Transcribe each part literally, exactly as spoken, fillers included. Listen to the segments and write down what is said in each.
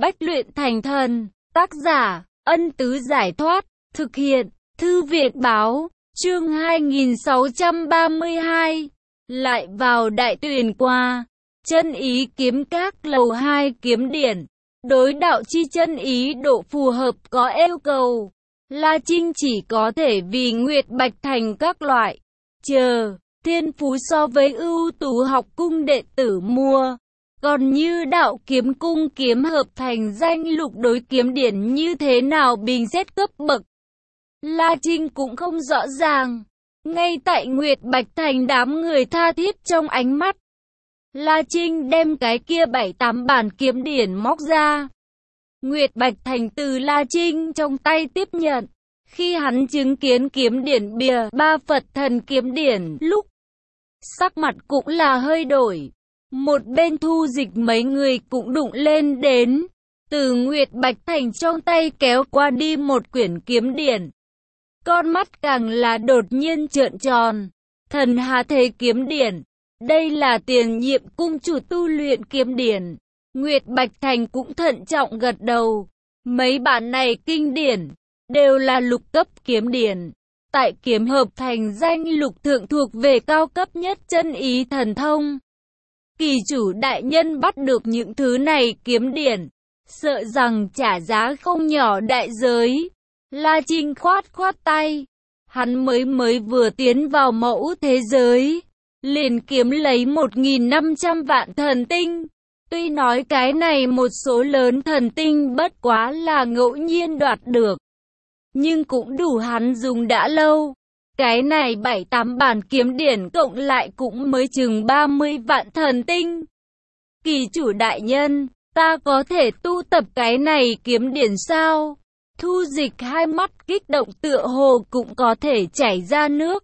Bách luyện thành thần, tác giả, Ân Tứ Giải Thoát, thực hiện, Thư Việt Báo, chương hai nghìn sáu trăm ba mươi hai, lại vào đại tuyển qua, chân ý kiếm các lầu hai kiếm điển, đối đạo chi chân ý độ phù hợp có yêu cầu, La Trinh chỉ có thể vì Nguyệt Bạch Thành các loại, chờ, thiên phú so với ưu tú học cung đệ tử mua. Còn như đạo kiếm cung kiếm hợp thành danh lục đối kiếm điển như thế nào bình xét cấp bậc, La Trinh cũng không rõ ràng. Ngay tại Nguyệt Bạch Thành đám người tha thiết trong ánh mắt, La Trinh đem cái kia bảy tám bản kiếm điển móc ra. Nguyệt Bạch Thành từ La Trinh trong tay tiếp nhận. Khi hắn chứng kiến kiếm điển bìa ba Phật thần kiếm điển lúc, sắc mặt cũng là hơi đổi. Một bên Thu Dịch mấy người cũng đụng lên đến, từ Nguyệt Bạch Thành trong tay kéo qua đi một quyển kiếm điển. Con mắt càng là đột nhiên trợn tròn. Thần Hà Thế kiếm điển, đây là tiền nhiệm cung chủ tu luyện kiếm điển. Nguyệt Bạch Thành cũng thận trọng gật đầu. Mấy bản này kinh điển, đều là lục cấp kiếm điển. Tại kiếm hợp thành danh lục thượng thuộc về cao cấp nhất chân ý thần thông. Kỳ chủ đại nhân bắt được những thứ này kiếm điển, sợ rằng trả giá không nhỏ đại giới. La Trinh khoát khoát tay, hắn mới mới vừa tiến vào mẫu thế giới, liền kiếm lấy một nghìn năm trăm vạn thần tinh. Tuy nói cái này một số lớn thần tinh bất quá là ngẫu nhiên đoạt được, nhưng cũng đủ hắn dùng đã lâu. Cái này bảy tám bản kiếm điển cộng lại cũng mới chừng ba mươi vạn thần tinh. Kỳ chủ đại nhân, ta có thể tu tập cái này kiếm điển sao? Thu Dịch hai mắt kích động tựa hồ cũng có thể chảy ra nước.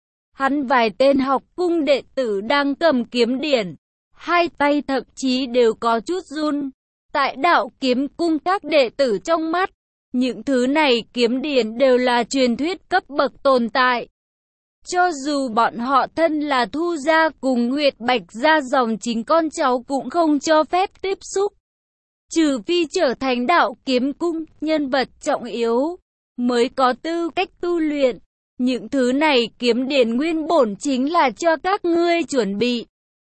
Hắn vài tên học cung đệ tử đang cầm kiếm điển, hai tay thậm chí đều có chút run. Tại đạo kiếm cung các đệ tử trong mắt, những thứ này kiếm điển đều là truyền thuyết cấp bậc tồn tại. Cho dù bọn họ thân là Thu gia cùng Nguyệt Bạch gia dòng chính con cháu cũng không cho phép tiếp xúc. Trừ phi trở thành đạo kiếm cung, nhân vật trọng yếu, mới có tư cách tu luyện. Những thứ này kiếm điển nguyên bổn chính là cho các ngươi chuẩn bị.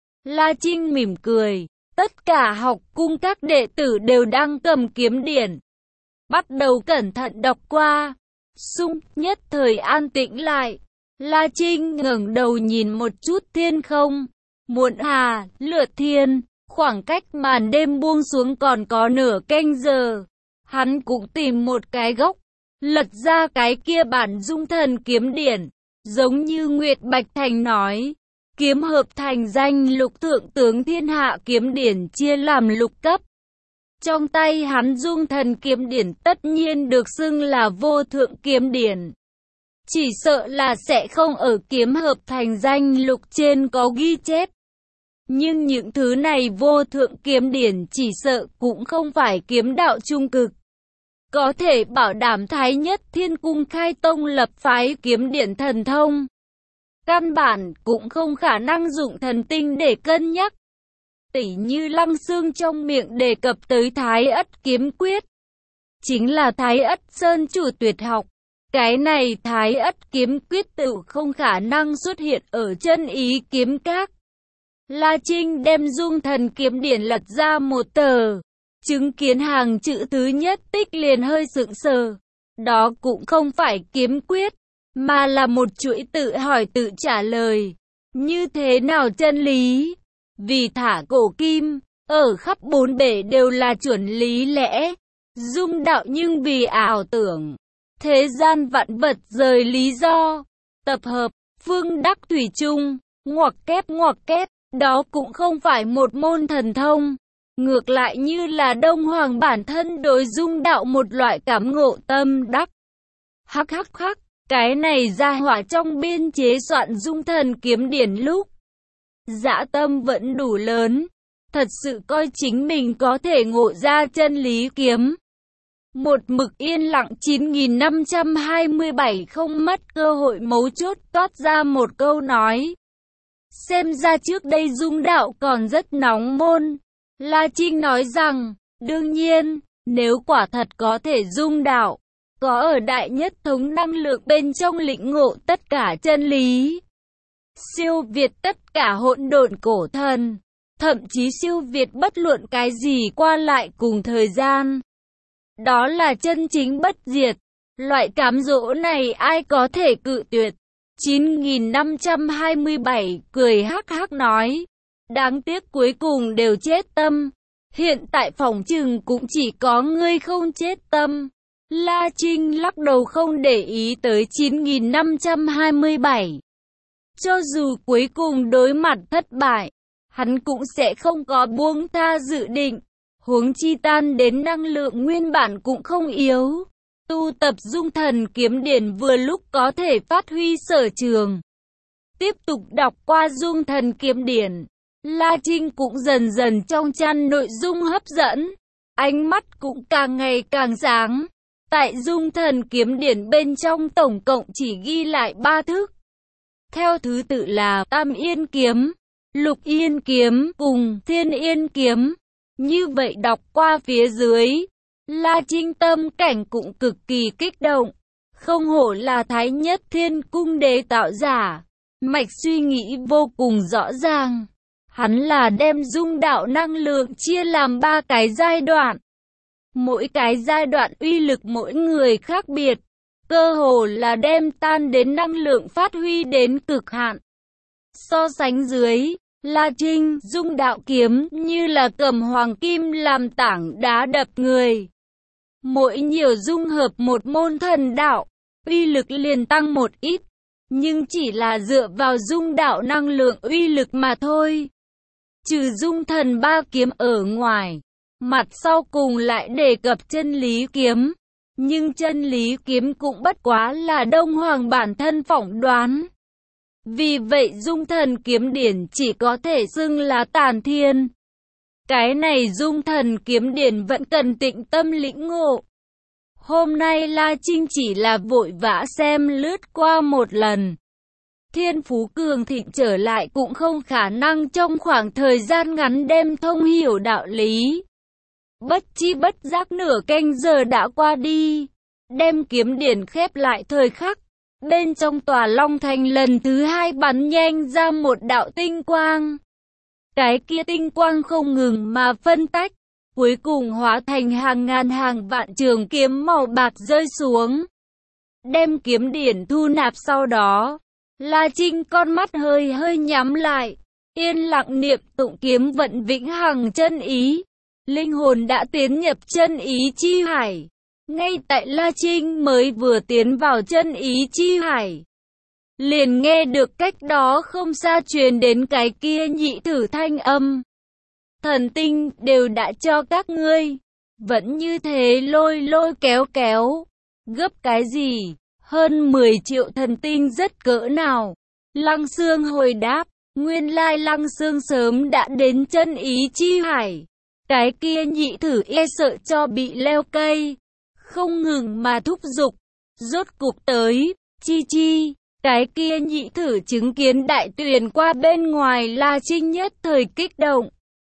La Trinh mỉm cười, tất cả học cung các đệ tử đều đang cầm kiếm điển. Bắt đầu cẩn thận đọc qua, xung nhất thời an tĩnh lại. La Trinh ngẩng đầu nhìn một chút thiên không, muộn hà, lượt thiên, khoảng cách màn đêm buông xuống còn có nửa canh giờ. Hắn cũng tìm một cái góc, lật ra cái kia bản dung thần kiếm điển, giống như Nguyệt Bạch Thành nói, kiếm hợp thành danh lục thượng tướng thiên hạ kiếm điển chia làm lục cấp. Trong tay hắn dung thần kiếm điển tất nhiên được xưng là vô thượng kiếm điển. Chỉ sợ là sẽ không ở kiếm hợp thành danh lục trên có ghi chép. Nhưng những thứ này vô thượng kiếm điển chỉ sợ cũng không phải kiếm đạo trung cực. Có thể bảo đảm Thái Nhất Thiên Cung khai tông lập phái kiếm điển thần thông. Căn bản cũng không khả năng dụng thần tinh để cân nhắc. Tỉ như Lăng Xương trong miệng đề cập tới Thái Ất kiếm quyết. Chính là Thái Ất Sơn chủ tuyệt học. Cái này Thái Ất kiếm quyết tự không khả năng xuất hiện ở chân ý kiếm các. La Trinh đem dung thần kiếm điển lật ra một tờ, chứng kiến hàng chữ thứ nhất tích liền hơi sững sờ. Đó cũng không phải kiếm quyết, mà là một chuỗi tự hỏi tự trả lời. Như thế nào chân lý? Vì thả cổ kim, ở khắp bốn bể đều là chuẩn lý lẽ. Dung đạo nhưng vì ảo tưởng. Thế gian vạn vật rời lý do. Tập hợp, phương đắc thủy chung, ngoặc kép ngoặc kép. Đó cũng không phải một môn thần thông. Ngược lại như là Đông Hoàng bản thân đối dung đạo một loại cảm ngộ tâm đắc. Hắc hắc hắc, cái này ra hỏa trong biên chế soạn dung thần kiếm điển lúc. Dã tâm vẫn đủ lớn. Thật sự coi chính mình có thể ngộ ra chân lý kiếm. Một mực yên lặng chín nghìn năm trăm hai mươi bảy không mất cơ hội mấu chốt toát ra một câu nói. Xem ra trước đây dung đạo còn rất nóng môn. La Trinh nói rằng, Đương nhiên, nếu quả thật có thể dung đạo, có ở đại nhất thống năng lượng bên trong lĩnh ngộ tất cả chân lý, siêu việt tất cả hỗn độn cổ thần, thậm chí siêu việt bất luận cái gì qua lại cùng thời gian. Đó là chân chính bất diệt. Loại cám dỗ này ai có thể cự tuyệt? chín nghìn năm trăm hai mươi bảy cười hắc hắc nói. Đáng tiếc cuối cùng đều chết tâm. Hiện tại phỏng chừng cũng chỉ có ngươi không chết tâm. La Trinh lắc đầu không để ý tới chín nghìn năm trăm hai mươi bảy. Cho dù cuối cùng đối mặt thất bại, hắn cũng sẽ không có buông tha dự định. Huống chi tan đến năng lượng nguyên bản cũng không yếu. Tu tập dung thần kiếm điển vừa lúc có thể phát huy sở trường. Tiếp tục đọc qua dung thần kiếm điển, La Trinh cũng dần dần trong chăn nội dung hấp dẫn. Ánh mắt cũng càng ngày càng sáng. Tại dung thần kiếm điển bên trong tổng cộng chỉ ghi lại ba thức. Theo thứ tự là Tam Yên Kiếm, Lục Yên Kiếm cùng Thiên Yên Kiếm. Như vậy đọc qua phía dưới, La Trinh tâm cảnh cũng cực kỳ kích động. Không hổ là Thái Nhất Thiên Cung Đế tạo giả, mạch suy nghĩ vô cùng rõ ràng. Hắn là đem dung đạo năng lượng chia làm ba cái giai đoạn. Mỗi cái giai đoạn uy lực mỗi người khác biệt, cơ hồ là đem tan đến năng lượng phát huy đến cực hạn. So sánh dưới, La Trinh dung đạo kiếm như là cầm hoàng kim làm tảng đá đập người. Mỗi nhiều dung hợp một môn thần đạo, uy lực liền tăng một ít, nhưng chỉ là dựa vào dung đạo năng lượng uy lực mà thôi. Trừ dung thần ba kiếm ở ngoài, mặt sau cùng lại đề cập chân lý kiếm, nhưng chân lý kiếm cũng bất quá là Đông Hoàng bản thân phỏng đoán. Vì vậy dung thần kiếm điển chỉ có thể xưng là tản thiên. Cái này dung thần kiếm điển vẫn cần tịnh tâm lĩnh ngộ. Hôm nay La Trinh chỉ là vội vã xem lướt qua một lần. Thiên phú cường thịnh trở lại cũng không khả năng trong khoảng thời gian ngắn đem thông hiểu đạo lý. Bất chi bất giác nửa canh giờ đã qua đi. Đem kiếm điển khép lại thời khắc. Bên trong tòa Long Thành lần thứ hai bắn nhanh ra một đạo tinh quang. Cái kia tinh quang không ngừng mà phân tách, cuối cùng hóa thành hàng ngàn hàng vạn trường kiếm màu bạc rơi xuống. Đem kiếm điển thu nạp sau đó, La Trinh con mắt hơi hơi nhắm lại, yên lặng niệm tụng kiếm vận vĩnh hằng chân ý. Linh hồn đã tiến nhập chân ý chi hải. Ngay tại La Trinh mới vừa tiến vào chân ý chi hải, liền nghe được cách đó không xa truyền đến cái kia nhị thử thanh âm. Thần tinh đều đã cho các ngươi, vẫn như thế lôi lôi kéo kéo, gấp cái gì, hơn mười triệu thần tinh rất cỡ nào. Lăng Xương hồi đáp, nguyên lai Lăng Xương sớm đã đến chân ý chi hải. Cái kia nhị thử e sợ cho bị leo cây, không ngừng mà thúc giục, rốt cục tới, chi chi. Cái kia nhị thử chứng kiến đại tuyền qua bên ngoài La Trinh nhất thời kích động.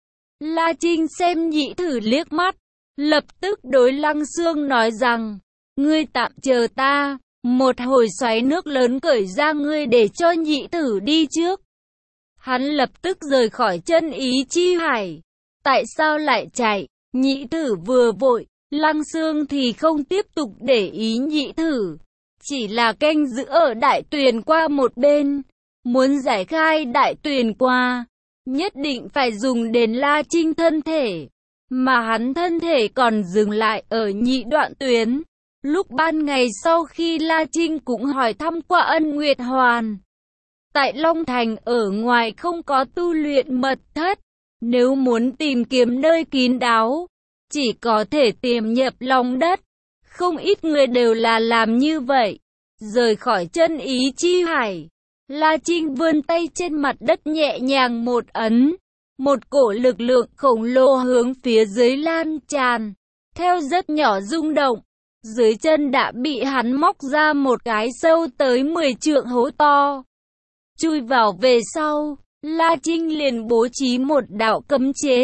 La Trinh xem nhị thử liếc mắt, lập tức đối Lăng Xương nói rằng, ngươi tạm chờ ta, một hồi xoáy nước lớn cởi ra ngươi để cho nhị thử đi trước. Hắn lập tức rời khỏi chân ý chi hải. Tại sao lại chạy? Nhị thử vừa vội, Lăng Xương thì không tiếp tục để ý nhị thử. Chỉ là canh giữ ở đại tuyền qua một bên. Muốn giải khai đại tuyền qua, nhất định phải dùng đến La Trinh thân thể. Mà hắn thân thể còn dừng lại ở nhị đoạn tuyến. Lúc ban ngày sau khi La Trinh cũng hỏi thăm qua Ân Nguyệt Hoàn. Tại Long Thành ở ngoài không có tu luyện mật thất. Nếu muốn tìm kiếm nơi kín đáo, chỉ có thể tiềm nhập lòng đất. Không ít người đều là làm như vậy. Rời khỏi chân ý chi hải, La Trinh vươn tay trên mặt đất nhẹ nhàng một ấn. Một cổ lực lượng khổng lồ hướng phía dưới lan tràn. Theo rất nhỏ rung động, dưới chân đã bị hắn móc ra một cái sâu tới mười trượng hố to. Chui vào về sau, La Trinh liền bố trí một đạo cấm chế.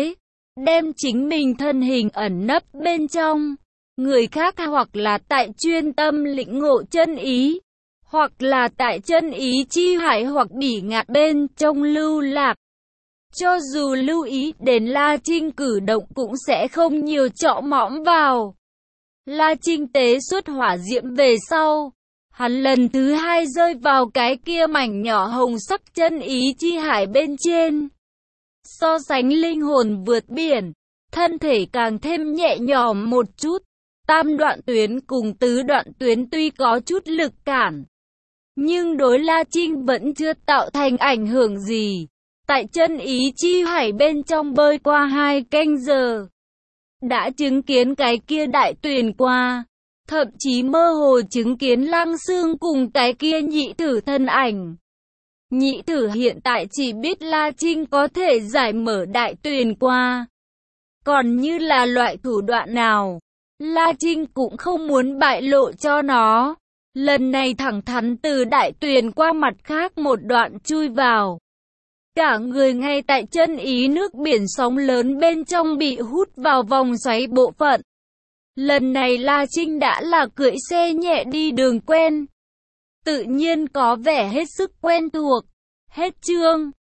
đem chính mình thân hình ẩn nấp bên trong người khác, hoặc là tại chuyên tâm lĩnh ngộ chân ý, hoặc là tại chân ý chi hải hoặc bỉ ngạn bên trong lưu lạc. Cho dù lưu ý đến La Trinh cử động cũng sẽ không nhiều chọ mõm vào. La Trinh tế xuất hỏa diễm về sau, hắn lần thứ hai rơi vào cái kia mảnh nhỏ hồng sắc chân ý chi hải bên trên. So sánh linh hồn vượt biển, thân thể càng thêm nhẹ nhõm một chút. Tam đoạn tuyến cùng tứ đoạn tuyến tuy có chút lực cản, nhưng đối La Trinh vẫn chưa tạo thành ảnh hưởng gì. Tại chân ý chi hải bên trong bơi qua hai canh giờ, đã chứng kiến cái kia đại tuyển qua, thậm chí mơ hồ chứng kiến Lăng Xương cùng cái kia nhị thử thân ảnh. Nhị thử hiện tại chỉ biết La Trinh có thể giải mở đại tuyển qua, còn như là loại thủ đoạn nào, La Trinh cũng không muốn bại lộ cho nó. Lần này thẳng thắn từ đại tuyển qua mặt khác một đoạn chui vào. Cả người ngay tại chân ý nước biển sóng lớn bên trong bị hút vào vòng xoáy bộ phận. Lần này La Trinh đã là cưỡi xe nhẹ đi đường quen, tự nhiên có vẻ hết sức quen thuộc. Hết chương.